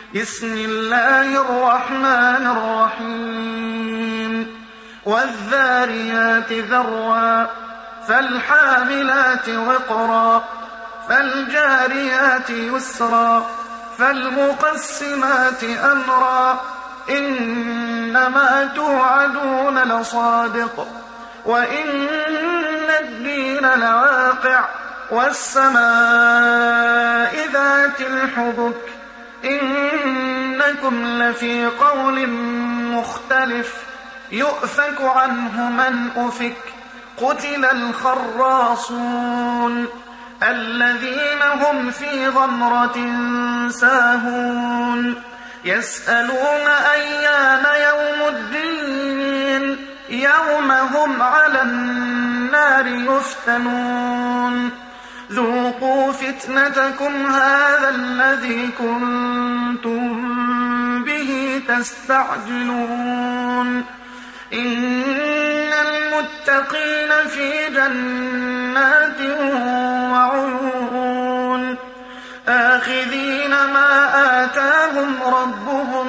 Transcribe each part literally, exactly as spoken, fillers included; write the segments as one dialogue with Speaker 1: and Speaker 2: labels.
Speaker 1: بسم الله الرحمن الرحيم والذاريات ذروا فالحاملات وقرا فالجاريات يسرا فالمقسمات أمرا إنما توعدون لصادق وإن الدين لواقع والسماء ذات الحبك إنكم لفي قول مختلف يؤفك عنه من أفك قتل الخراصون الذين هم في غمرة ساهون يسألون أيان يوم الدين يوم هم على النار يفتنون ذوقوا فتنتكم هذا الذي كنتم به تستعجلون إن المتقين في جنات وعيون آخذين ما آتاهم ربهم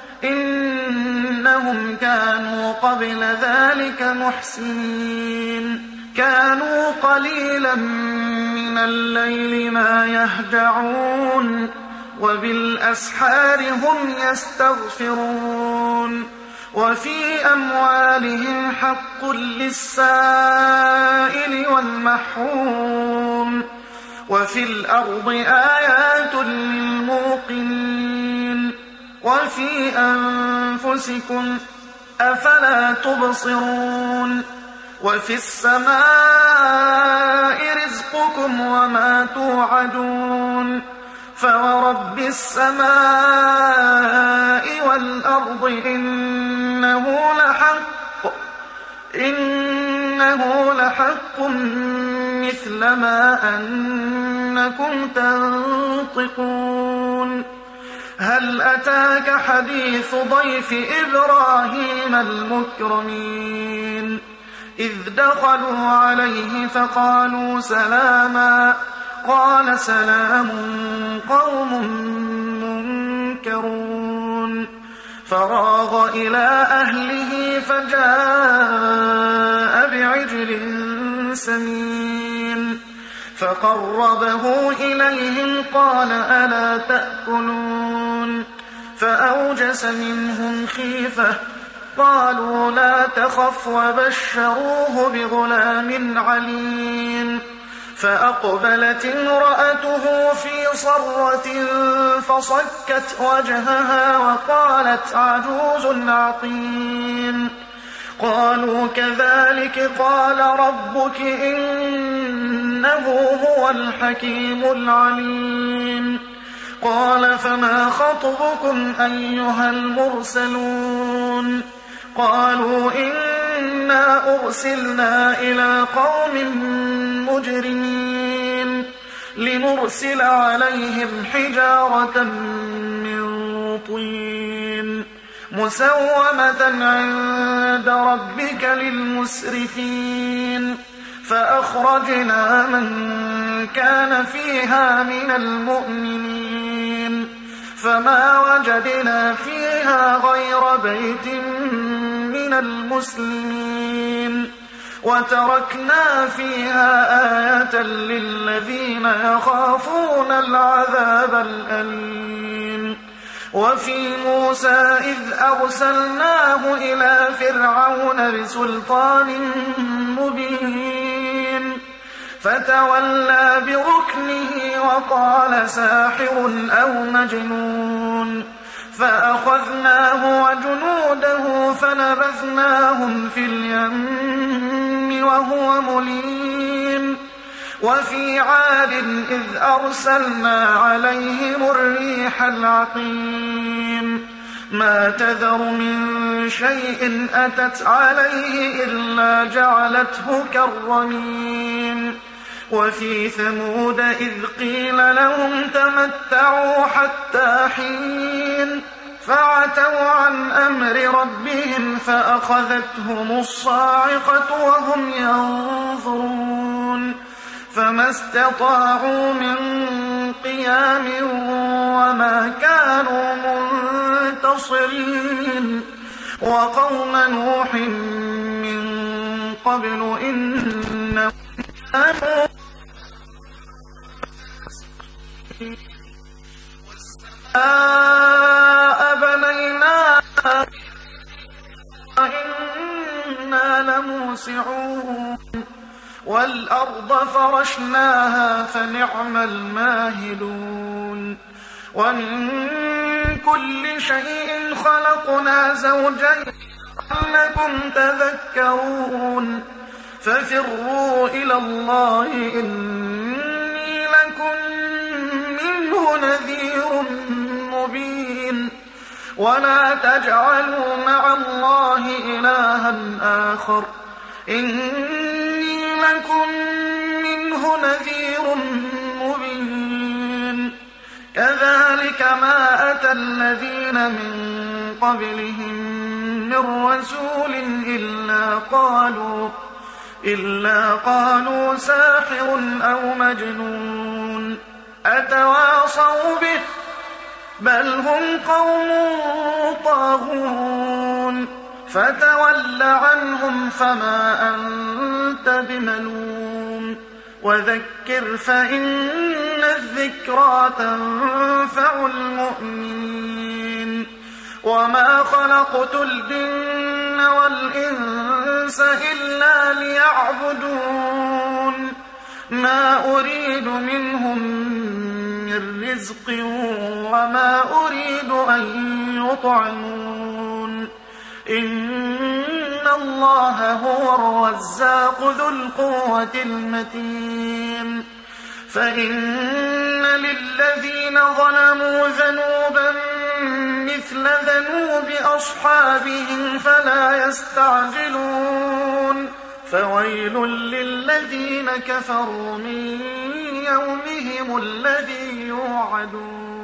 Speaker 1: إنهم كانوا قبل ذلك محسنين كانوا قليلا من الليل ما يهجعون وبالأسحار هم يستغفرون وفي أموالهم حق للسائل والمحروم وفي الأرض آيات للموقنين وفي أنفسكم أفلا تبصرون وفي السماء رزقكم وما توعدون فورب السماء والأرض إنه لحق إنه لحق مثل ما أنكم تنطقون هل أتاك حديث ضيف إبراهيم المكرمين إذ دخلوا عليه فقالوا سلاما قال سلام قوم منكرون فراغ إلى أهله فجاء بعجل سمين فقربه إليهم قال ألا تأكلون فأوجس منهم خيفة قالوا لا تخف وبشروه بغلام عليم فأقبلت امرأته في صرة فصكت وجهها وقالت عجوز عقيم قالوا كذلك قال ربك إنه هو الحكيم العليم قال فما خطبكم أيها المرسلون قالوا إنا أرسلنا إلى قوم مجرمين لنرسل عليهم حجارة من طين مسومة عند ربك للمسرفين فأخرجنا من كان فيها من المؤمنين فما وجدنا فيها غير بيت من المسلمين وتركنا فيها آية للذين يخافون العذاب الأليم وفي موسى إذ أرسلناه إلى فرعون بسلطان مبين فتولى بركنه وقال ساحر أو مجنون فأخذناه وجنوده فنبذناهم في اليم وهو مليم وفي عاد إذ أرسلنا عليهم الريح العقيم ما تذر من شيء أتت عليه إلا جعلته كالرميم وفي ثمود إذ قيل لهم تمتعوا حتى حين فعتوا عن أمر ربهم فأخذتهم الصاعقة وهم ينظرون فما استطاعوا من قيام وما كانوا الناصرين وقوم نوح من قبل إنهم كانوا والسماء بنيناها إنا لموسعون والأرض فرشناها فنعم الماهدون ومن كل شيء خلقنا زوجين لعلكم تذكرون ففروا إلى الله إني لكم منه نذير مبين ولا تجعلوا مع الله إلها آخر إني لكم منه نذير مبين كذلك ما أتى الذين من قبلهم من رسول إلا قالوا إلا قالوا ساحر أو مجنون أتواصوا به بل هم قوم طاغون فتول عنهم فما أنت بملوم وذكر فإن الذكرى تنفع المؤمنين وما خلقت الجن والإنس إلا ليعبدون ما أريد منهم من رزق وما أريد أن يطعمون إن الله هو الرزاق ذو القوة المتين فإن للذين ظلموا ذنوبا مثل ذنوب أصحابهم فلا يستعجلون فويل للذين كفروا من يومهم الذي يوعدون